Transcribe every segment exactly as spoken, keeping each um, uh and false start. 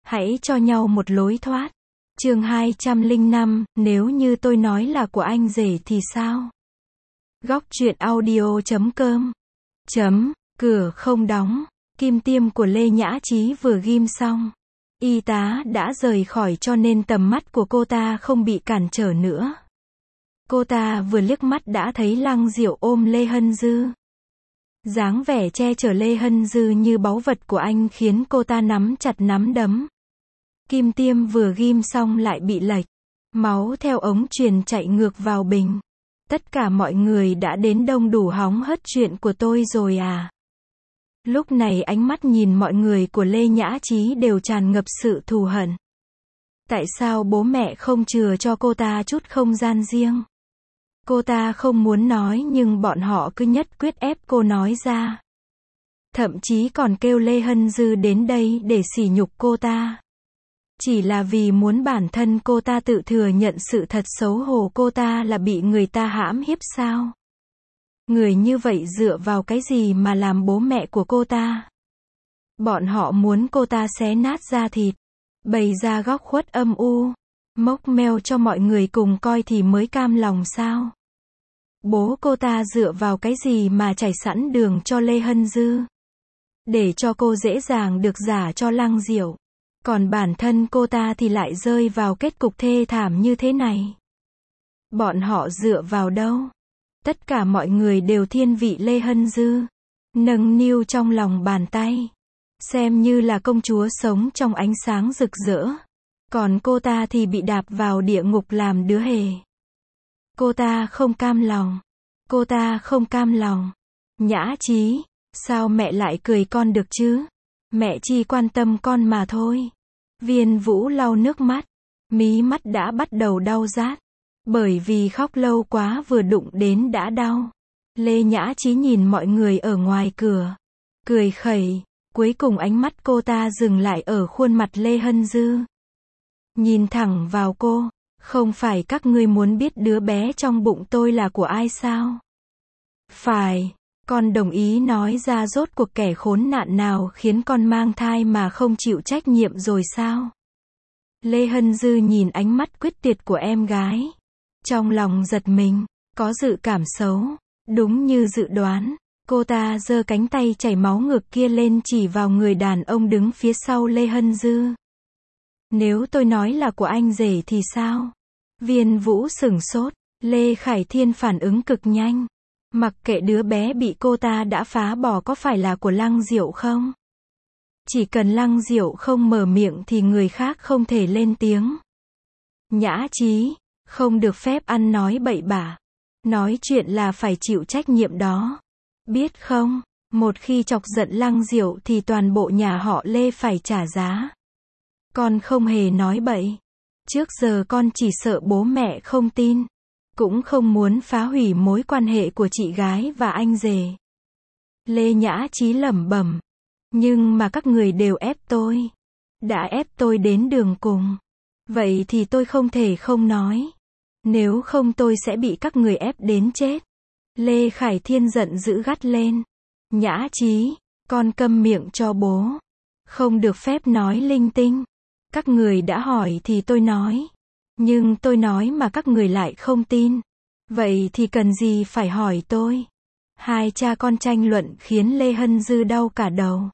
Hãy cho nhau một lối thoát. Chương hai trăm lẻ năm, nếu như tôi nói là của anh rể thì sao? Góc truyện audio chấm com. Chấm, cửa không đóng. Kim tiêm của Lê Nhã Trí vừa ghim xong. Y tá đã rời khỏi cho nên tầm mắt của cô ta không bị cản trở nữa. Cô ta vừa liếc mắt đã thấy Lăng Diệu ôm Lê Hân Dư. Dáng vẻ che chở Lê Hân Dư như báu vật của anh khiến cô ta nắm chặt nắm đấm. Kim tiêm vừa ghim xong lại bị lệch. Máu theo ống truyền chạy ngược vào bình. Tất cả mọi người đã đến đông đủ hóng hớt chuyện của tôi rồi à? Lúc này ánh mắt nhìn mọi người của Lê Nhã Trí đều tràn ngập sự thù hận. Tại sao bố mẹ không chừa cho cô ta chút không gian riêng? Cô ta không muốn nói nhưng bọn họ cứ nhất quyết ép cô nói ra. Thậm chí còn kêu Lê Hân Dư đến đây để sỉ nhục cô ta. Chỉ là vì muốn bản thân cô ta tự thừa nhận sự thật xấu hổ cô ta là bị người ta hãm hiếp sao? Người như vậy dựa vào cái gì mà làm bố mẹ của cô ta? Bọn họ muốn cô ta xé nát da thịt, bày ra góc khuất âm u, mốc meo cho mọi người cùng coi thì mới cam lòng sao? Bố cô ta dựa vào cái gì mà trải sẵn đường cho Lê Hân Dư? Để cho cô dễ dàng được gả cho Lăng Diệu. Còn bản thân cô ta thì lại rơi vào kết cục thê thảm như thế này. Bọn họ dựa vào đâu? Tất cả mọi người đều thiên vị Lê Hân Dư. Nâng niu trong lòng bàn tay. Xem như là công chúa sống trong ánh sáng rực rỡ. Còn cô ta thì bị đạp vào địa ngục làm đứa hề. Cô ta không cam lòng. Cô ta không cam lòng. Nhã Trí, sao mẹ lại cười con được chứ? Mẹ chỉ quan tâm con mà thôi. Viên Vũ lau nước mắt. Mí mắt đã bắt đầu đau rát. Bởi vì khóc lâu quá vừa đụng đến đã đau. Lê Nhã Trí nhìn mọi người ở ngoài cửa. Cười khẩy. Cuối cùng ánh mắt cô ta dừng lại ở khuôn mặt Lê Hân Dư. Nhìn thẳng vào cô. Không phải các ngươi muốn biết đứa bé trong bụng tôi là của ai sao? Phải. Con đồng ý nói ra rốt cuộc kẻ khốn nạn nào khiến con mang thai mà không chịu trách nhiệm rồi sao? Lê Hân Dư nhìn ánh mắt quyết tuyệt của em gái. Trong lòng giật mình, có dự cảm xấu. Đúng như dự đoán, cô ta giơ cánh tay chảy máu ngược kia lên chỉ vào người đàn ông đứng phía sau Lê Hân Dư. Nếu tôi nói là của anh rể thì sao? Viên Vũ sửng sốt, Lê Khải Thiên phản ứng cực nhanh. Mặc kệ đứa bé bị cô ta đã phá bỏ có phải là của Lăng Diệu không? Chỉ cần Lăng Diệu không mở miệng thì người khác không thể lên tiếng. Nhã Trí, không được phép ăn nói bậy bạ. Nói chuyện là phải chịu trách nhiệm đó. Biết không, một khi chọc giận Lăng Diệu thì toàn bộ nhà họ Lê phải trả giá. Con không hề nói bậy. Trước giờ con chỉ sợ bố mẹ không tin. Cũng không muốn phá hủy mối quan hệ của chị gái và anh rể. Lê Nhã Trí lẩm bẩm. Nhưng mà các người đều ép tôi. Đã ép tôi đến đường cùng. Vậy thì tôi không thể không nói. Nếu không tôi sẽ bị các người ép đến chết. Lê Khải Thiên giận dữ gắt lên. Nhã Trí, con câm miệng cho bố. Không được phép nói linh tinh. Các người đã hỏi thì tôi nói. Nhưng tôi nói mà các người lại không tin. Vậy thì cần gì phải hỏi tôi? Hai cha con tranh luận khiến Lê Hân Dư đau cả đầu.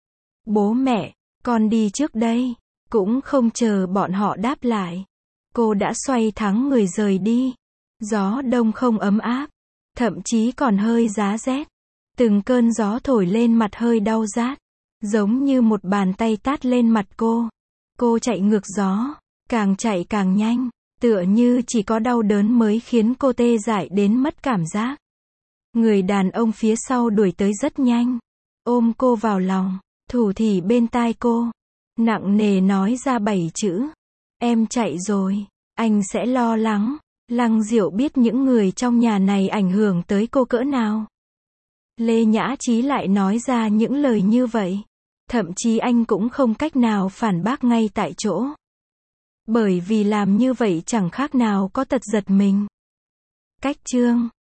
Bố mẹ, con đi trước đây. Cũng không chờ bọn họ đáp lại. Cô đã xoay thắng người rời đi. Gió đông không ấm áp. Thậm chí còn hơi giá rét. Từng cơn gió thổi lên mặt hơi đau rát. Giống như một bàn tay tát lên mặt cô. Cô chạy ngược gió. Càng chạy càng nhanh. Tựa như chỉ có đau đớn mới khiến cô tê dại đến mất cảm giác. Người đàn ông phía sau đuổi tới rất nhanh. Ôm cô vào lòng. Thủ thỉ bên tai cô. Nặng nề nói ra bảy chữ. Em chạy rồi. Anh sẽ lo lắng. Lăng Diệu biết những người trong nhà này ảnh hưởng tới cô cỡ nào. Lê Nhã Trí lại nói ra những lời như vậy. Thậm chí anh cũng không cách nào phản bác ngay tại chỗ. Bởi vì làm như vậy chẳng khác nào có tật giật mình. Cách chương